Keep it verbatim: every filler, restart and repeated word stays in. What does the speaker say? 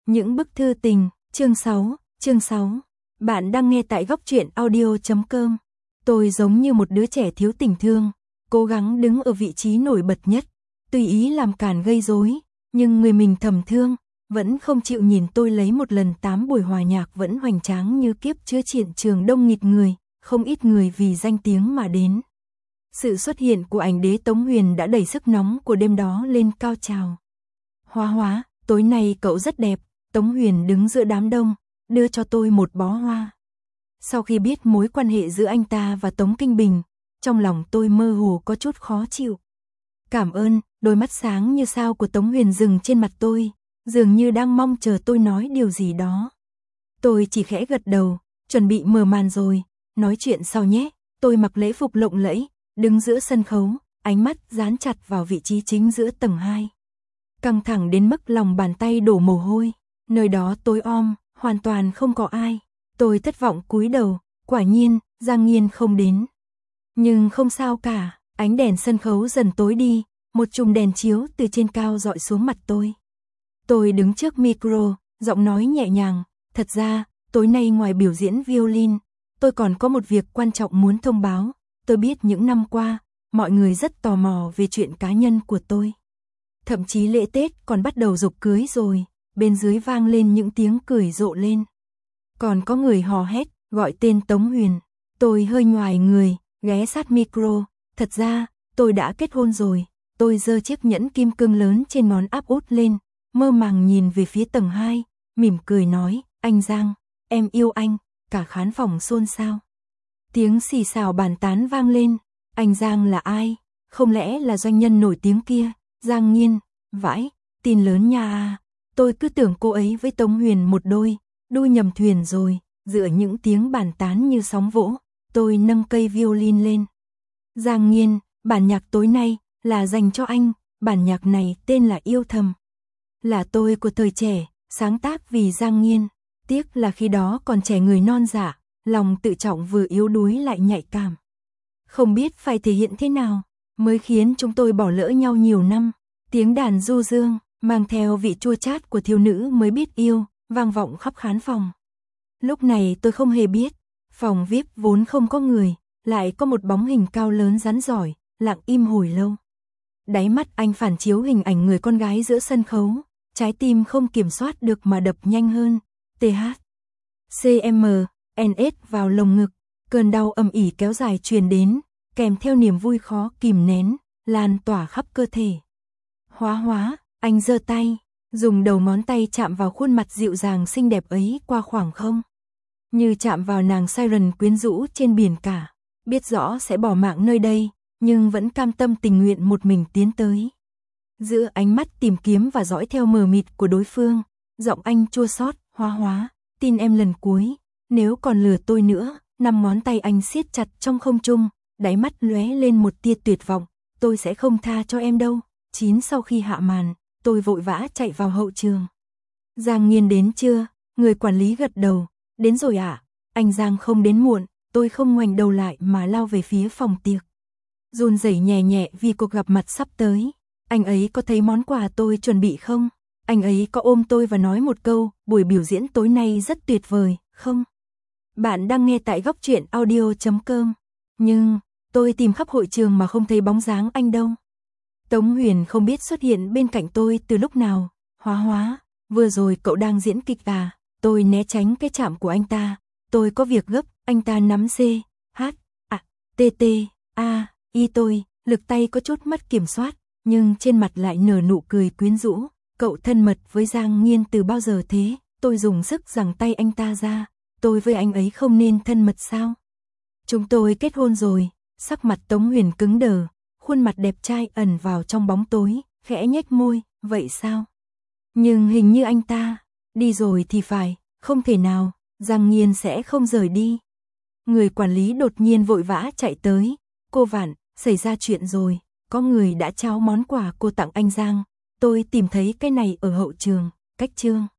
Những bức thư tình, chương sáu, chương sáu. Bạn đang nghe tại góc truyện audio chấm com. Tôi giống như một đứa trẻ thiếu tình thương, cố gắng đứng ở vị trí nổi bật nhất, tùy ý làm càn gây rối, nhưng người mình thầm thương, vẫn không chịu nhìn tôi lấy một lần tám buổi hòa nhạc vẫn hoành tráng như kiếp chứa triển trường đông nghịt người, không ít người vì danh tiếng mà đến. Sự xuất hiện của ảnh đế Tống Huyền đã đẩy sức nóng của đêm đó lên cao trào. Hóa hóa, tối nay cậu rất đẹp. Tống Huyền đứng giữa đám đông, đưa cho tôi một bó hoa. Sau khi biết mối quan hệ giữa anh ta và Tống Kinh Bình, trong lòng tôi mơ hồ có chút khó chịu. Cảm ơn, đôi mắt sáng như sao của Tống Huyền dừng trên mặt tôi, dường như đang mong chờ tôi nói điều gì đó. Tôi chỉ khẽ gật đầu, chuẩn bị mở màn rồi, nói chuyện sau nhé. Tôi mặc lễ phục lộng lẫy, đứng giữa sân khấu, ánh mắt dán chặt vào vị trí chính giữa tầng hai. Căng thẳng đến mức lòng bàn tay đổ mồ hôi. Nơi đó tối om, hoàn toàn không có ai. Tôi thất vọng cúi đầu, quả nhiên, Giang Nghiên không đến. Nhưng không sao cả, ánh đèn sân khấu dần tối đi, một chùm đèn chiếu từ trên cao dọi xuống mặt tôi. Tôi đứng trước micro, giọng nói nhẹ nhàng, thật ra, tối nay ngoài biểu diễn violin, tôi còn có một việc quan trọng muốn thông báo. Tôi biết những năm qua, mọi người rất tò mò về chuyện cá nhân của tôi. Thậm chí lễ Tết còn bắt đầu giục cưới rồi. Bên dưới vang lên những tiếng cười rộ lên. Còn có người hò hét, gọi tên Tống Huyền. Tôi hơi nhoài người, ghé sát micro. Thật ra, tôi đã kết hôn rồi. Tôi giơ chiếc nhẫn kim cương lớn trên ngón áp út lên, mơ màng nhìn về phía tầng hai, mỉm cười nói, anh Giang, em yêu anh. Cả khán phòng xôn xao. Tiếng xì xào bàn tán vang lên. Anh Giang là ai? Không lẽ là doanh nhân nổi tiếng kia? Giang Nghiên, vãi, tin lớn nha à. Tôi cứ tưởng cô ấy với Tống Huyền một đôi, đu nhầm thuyền rồi. Giữa những tiếng bàn tán như sóng vỗ, tôi nâng cây violin lên. Giang Nghiên, bản nhạc tối nay là dành cho anh, bản nhạc này tên là Yêu Thầm. Là tôi của thời trẻ, sáng tác vì Giang Nghiên. Tiếc là khi đó còn trẻ người non dạ, lòng tự trọng vừa yếu đuối lại nhạy cảm. Không biết phải thể hiện thế nào, mới khiến chúng tôi bỏ lỡ nhau nhiều năm. Tiếng đàn du dương, mang theo vị chua chát của thiếu nữ mới biết yêu, vang vọng khắp khán phòng. Lúc này tôi không hề biết, phòng vi ai pi vốn không có người, lại có một bóng hình cao lớn rắn giỏi, lặng im hồi lâu. Đáy mắt anh phản chiếu hình ảnh người con gái giữa sân khấu, trái tim không kiểm soát được mà đập nhanh hơn. tê hát, xê em en ét vào lồng ngực, cơn đau ầm ỉ kéo dài truyền đến, kèm theo niềm vui khó kìm nén, lan tỏa khắp cơ thể. Hóa hóa, anh giơ tay, dùng đầu ngón tay chạm vào khuôn mặt dịu dàng xinh đẹp ấy qua khoảng không. Như chạm vào nàng siren quyến rũ trên biển cả, biết rõ sẽ bỏ mạng nơi đây, nhưng vẫn cam tâm tình nguyện một mình tiến tới. Giữa ánh mắt tìm kiếm và dõi theo mờ mịt của đối phương, giọng anh chua xót, hóa hóa, tin em lần cuối, nếu còn lừa tôi nữa. Năm ngón tay anh siết chặt trong không trung, đáy mắt lóe lên một tia tuyệt vọng, tôi sẽ không tha cho em đâu. Chín sau khi hạ màn, tôi vội vã chạy vào hậu trường. Giang Nghiên đến chưa? Người quản lý gật đầu, đến rồi ạ. À? Anh Giang không đến muộn, tôi không ngoảnh đầu lại mà lao về phía phòng tiệc. Run rẩy nhẹ nhẹ vì cuộc gặp mặt sắp tới. Anh ấy có thấy món quà tôi chuẩn bị không? Anh ấy có ôm tôi và nói một câu, buổi biểu diễn tối nay rất tuyệt vời, không? Bạn đang nghe tại góc truyện audio chấm com. Nhưng, tôi tìm khắp hội trường mà không thấy bóng dáng anh đâu. Tống Huyền không biết xuất hiện bên cạnh tôi từ lúc nào. Hóa hóa, vừa rồi cậu đang diễn kịch à? Tôi né tránh cái chạm của anh ta. Tôi có việc gấp, anh ta nắm C, H, à, T, T, A, Y tôi, lực tay có chút mất kiểm soát, nhưng trên mặt lại nở nụ cười quyến rũ. Cậu thân mật với Giang Nghiên từ bao giờ thế? Tôi dùng sức giằng tay anh ta ra. Tôi với anh ấy không nên thân mật sao? Chúng tôi kết hôn rồi. Sắc mặt Tống Huyền cứng đờ, khuôn mặt đẹp trai ẩn vào trong bóng tối, khẽ nhếch môi, vậy sao? Nhưng hình như anh ta, đi rồi thì phải, không thể nào, Giang Nghiên sẽ không rời đi. Người quản lý đột nhiên vội vã chạy tới, cô Vạn, xảy ra chuyện rồi, có người đã trao món quà cô tặng anh Giang, tôi tìm thấy cái này ở hậu trường, cách chương.